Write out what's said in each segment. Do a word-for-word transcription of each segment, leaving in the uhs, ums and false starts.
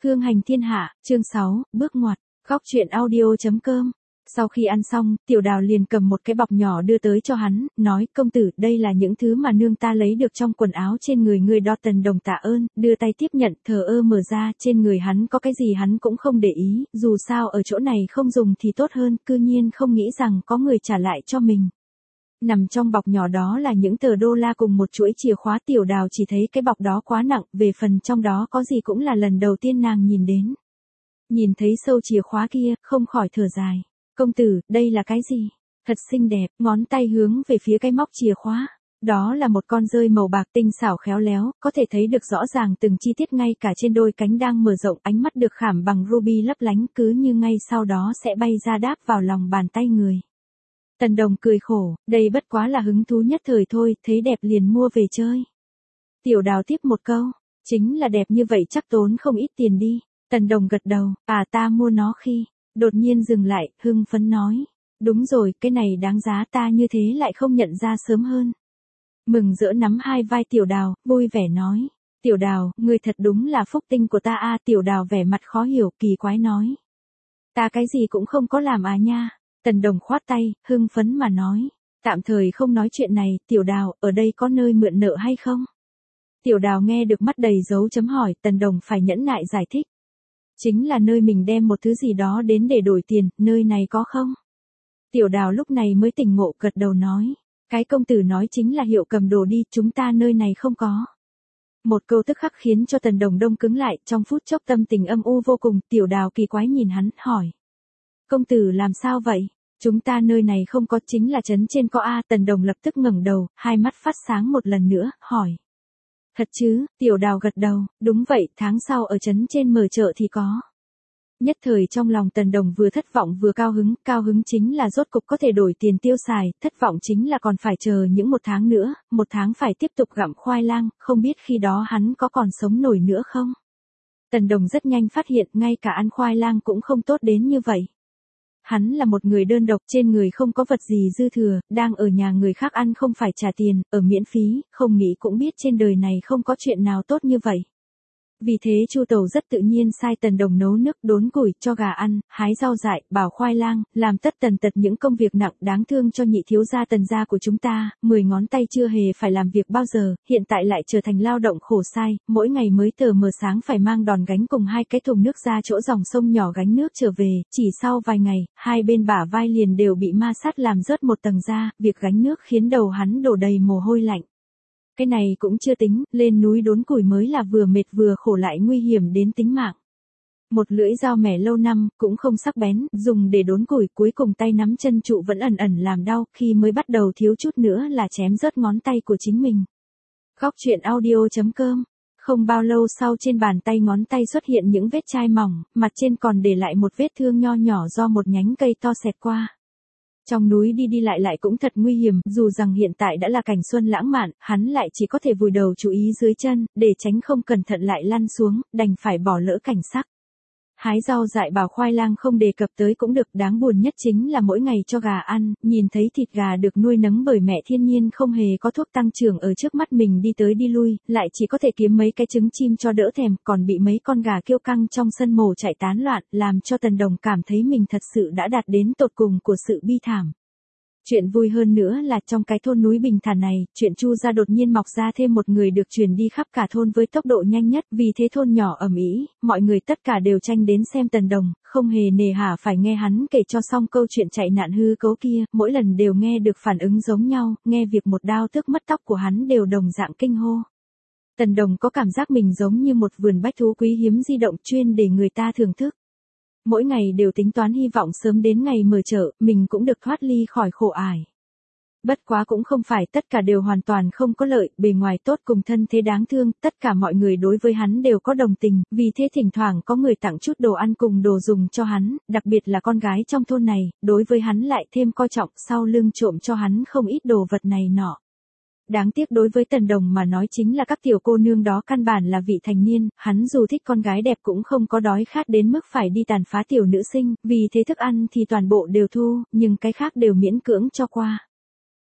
Hương hành thiên hạ, chương sáu, bước ngoặt, góc truyện audio.com. Sau khi ăn xong, Tiểu Đào liền cầm một cái bọc nhỏ đưa tới cho hắn, nói, công tử, đây là những thứ mà nương ta lấy được trong quần áo trên người ngươi đó. Tần Đồng tạ ơn, đưa tay tiếp nhận, thờ ơ mở ra, trên người hắn có cái gì hắn cũng không để ý, dù sao ở chỗ này không dùng thì tốt hơn, cư nhiên không nghĩ rằng có người trả lại cho mình. Nằm trong bọc nhỏ đó là những tờ đô la cùng một chuỗi chìa khóa. Tiểu Đào chỉ thấy cái bọc đó quá nặng, về phần trong đó có gì cũng là lần đầu tiên nàng nhìn đến. Nhìn thấy sâu chìa khóa kia, không khỏi thở dài. Công tử, đây là cái gì? Thật xinh đẹp, ngón tay hướng về phía cái móc chìa khóa. Đó là một con dơi màu bạc tinh xảo khéo léo, có thể thấy được rõ ràng từng chi tiết ngay cả trên đôi cánh đang mở rộng, ánh mắt được khảm bằng ruby lấp lánh, cứ như ngay sau đó sẽ bay ra đáp vào lòng bàn tay người. Tần Đồng cười khổ, đây bất quá là hứng thú nhất thời thôi, thấy đẹp liền mua về chơi. Tiểu Đào tiếp một câu, chính là đẹp như vậy chắc tốn không ít tiền đi. Tần Đồng gật đầu, à ta mua nó khi, đột nhiên dừng lại, hưng phấn nói. Đúng rồi, cái này đáng giá, ta như thế lại không nhận ra sớm hơn. Mừng rỡ nắm hai vai Tiểu Đào, vui vẻ nói. Tiểu Đào, ngươi thật đúng là phúc tinh của ta a. Tiểu Đào vẻ mặt khó hiểu, kỳ quái nói. Ta cái gì cũng không có làm à nha. Tần Đồng khoát tay, hưng phấn mà nói. Tạm thời không nói chuyện này, Tiểu Đào, ở đây có nơi mượn nợ hay không? Tiểu Đào nghe được mắt đầy dấu chấm hỏi, Tần Đồng phải nhẫn nại giải thích. Chính là nơi mình đem một thứ gì đó đến để đổi tiền, nơi này có không? Tiểu Đào lúc này mới tỉnh ngộ, gật đầu nói. Cái công tử nói chính là hiệu cầm đồ đi, chúng ta nơi này không có. Một câu tức khắc khiến cho Tần Đồng đông cứng lại, trong phút chốc tâm tình âm u vô cùng. Tiểu Đào kỳ quái nhìn hắn, hỏi. Công tử làm sao vậy? Chúng ta nơi này không có, chính là trấn trên có a. Tần Đồng lập tức ngẩng đầu, hai mắt phát sáng một lần nữa, hỏi. Thật chứ? Tiểu Đào gật đầu, đúng vậy, tháng sau ở trấn trên mở chợ thì có. Nhất thời trong lòng Tần Đồng vừa thất vọng vừa cao hứng, cao hứng chính là rốt cục có thể đổi tiền tiêu xài, thất vọng chính là còn phải chờ những một tháng nữa, một tháng phải tiếp tục gặm khoai lang, không biết khi đó hắn có còn sống nổi nữa không? Tần Đồng rất nhanh phát hiện ngay cả ăn khoai lang cũng không tốt đến như vậy. Hắn là một người đơn độc, trên người không có vật gì dư thừa, đang ở nhà người khác ăn không phải trả tiền, ở miễn phí, không nghĩ cũng biết trên đời này không có chuyện nào tốt như vậy. Vì thế Chu Tẩu rất tự nhiên sai Tần Đồng nấu nước, đốn củi, cho gà ăn, hái rau dại, bảo khoai lang, làm tất tần tật những công việc nặng đáng thương cho nhị thiếu gia Tần gia của chúng ta, mười ngón tay chưa hề phải làm việc bao giờ, hiện tại lại trở thành lao động khổ sai, mỗi ngày mới tờ mờ sáng phải mang đòn gánh cùng hai cái thùng nước ra chỗ dòng sông nhỏ gánh nước trở về, chỉ sau vài ngày, hai bên bả vai liền đều bị ma sát làm rớt một tầng da, việc gánh nước khiến đầu hắn đổ đầy mồ hôi lạnh. Cái này cũng chưa tính, lên núi đốn củi mới là vừa mệt vừa khổ lại nguy hiểm đến tính mạng. Một lưỡi dao mẻ lâu năm, cũng không sắc bén, dùng để đốn củi, cuối cùng tay nắm chân trụ vẫn ẩn ẩn làm đau, khi mới bắt đầu thiếu chút nữa là chém rớt ngón tay của chính mình. Góc truyện audio.com. Không bao lâu sau trên bàn tay ngón tay xuất hiện những vết chai mỏng, mặt trên còn để lại một vết thương nho nhỏ do một nhánh cây to xẹt qua. Trong núi đi đi lại lại cũng thật nguy hiểm, dù rằng hiện tại đã là cảnh xuân lãng mạn, hắn lại chỉ có thể vùi đầu chú ý dưới chân, để tránh không cẩn thận lại lăn xuống, đành phải bỏ lỡ cảnh sắc. Hái rau dại bảo khoai lang không đề cập tới cũng được, đáng buồn nhất chính là mỗi ngày cho gà ăn, nhìn thấy thịt gà được nuôi nấng bởi mẹ thiên nhiên không hề có thuốc tăng trưởng ở trước mắt mình đi tới đi lui, lại chỉ có thể kiếm mấy cái trứng chim cho đỡ thèm, còn bị mấy con gà kiêu căng trong sân mổ chạy tán loạn, làm cho Tần Đồng cảm thấy mình thật sự đã đạt đến tột cùng của sự bi thảm. Chuyện vui hơn nữa là trong cái thôn núi bình thản này, chuyện Chu gia đột nhiên mọc ra thêm một người được truyền đi khắp cả thôn với tốc độ nhanh nhất, vì thế thôn nhỏ ầm ĩ, mọi người tất cả đều tranh đến xem Tần Đồng, không hề nề hà phải nghe hắn kể cho xong câu chuyện chạy nạn hư cấu kia, mỗi lần đều nghe được phản ứng giống nhau, nghe việc một đao tước mất tóc của hắn đều đồng dạng kinh hô. Tần Đồng có cảm giác mình giống như một vườn bách thú quý hiếm di động chuyên để người ta thưởng thức. Mỗi ngày đều tính toán hy vọng sớm đến ngày mở chợ, mình cũng được thoát ly khỏi khổ ải. Bất quá cũng không phải tất cả đều hoàn toàn không có lợi, bề ngoài tốt cùng thân thế đáng thương, tất cả mọi người đối với hắn đều có đồng tình, vì thế thỉnh thoảng có người tặng chút đồ ăn cùng đồ dùng cho hắn, đặc biệt là con gái trong thôn này, đối với hắn lại thêm coi trọng, sau lưng trộm cho hắn không ít đồ vật này nọ. Đáng tiếc đối với Tần Đồng mà nói chính là các tiểu cô nương đó căn bản là vị thành niên, hắn dù thích con gái đẹp cũng không có đói khát đến mức phải đi tàn phá tiểu nữ sinh, vì thế thức ăn thì toàn bộ đều thu, nhưng cái khác đều miễn cưỡng cho qua.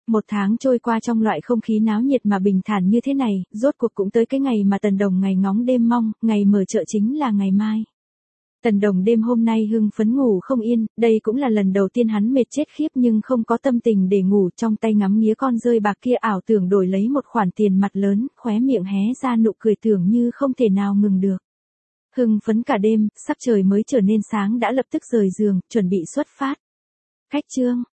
Một tháng trôi qua trong loại không khí náo nhiệt mà bình thản như thế này, rốt cuộc cũng tới cái ngày mà Tần Đồng ngày ngóng đêm mong, ngày mở chợ chính là ngày mai. Tần Đồng đêm hôm nay hưng phấn ngủ không yên, đây cũng là lần đầu tiên hắn mệt chết khiếp nhưng không có tâm tình để ngủ, trong tay ngắm nghía con rơi bạc kia ảo tưởng đổi lấy một khoản tiền mặt lớn, khóe miệng hé ra nụ cười tưởng như không thể nào ngừng được. Hưng phấn cả đêm, sắc trời mới trở nên sáng đã lập tức rời giường, chuẩn bị xuất phát. Khách chương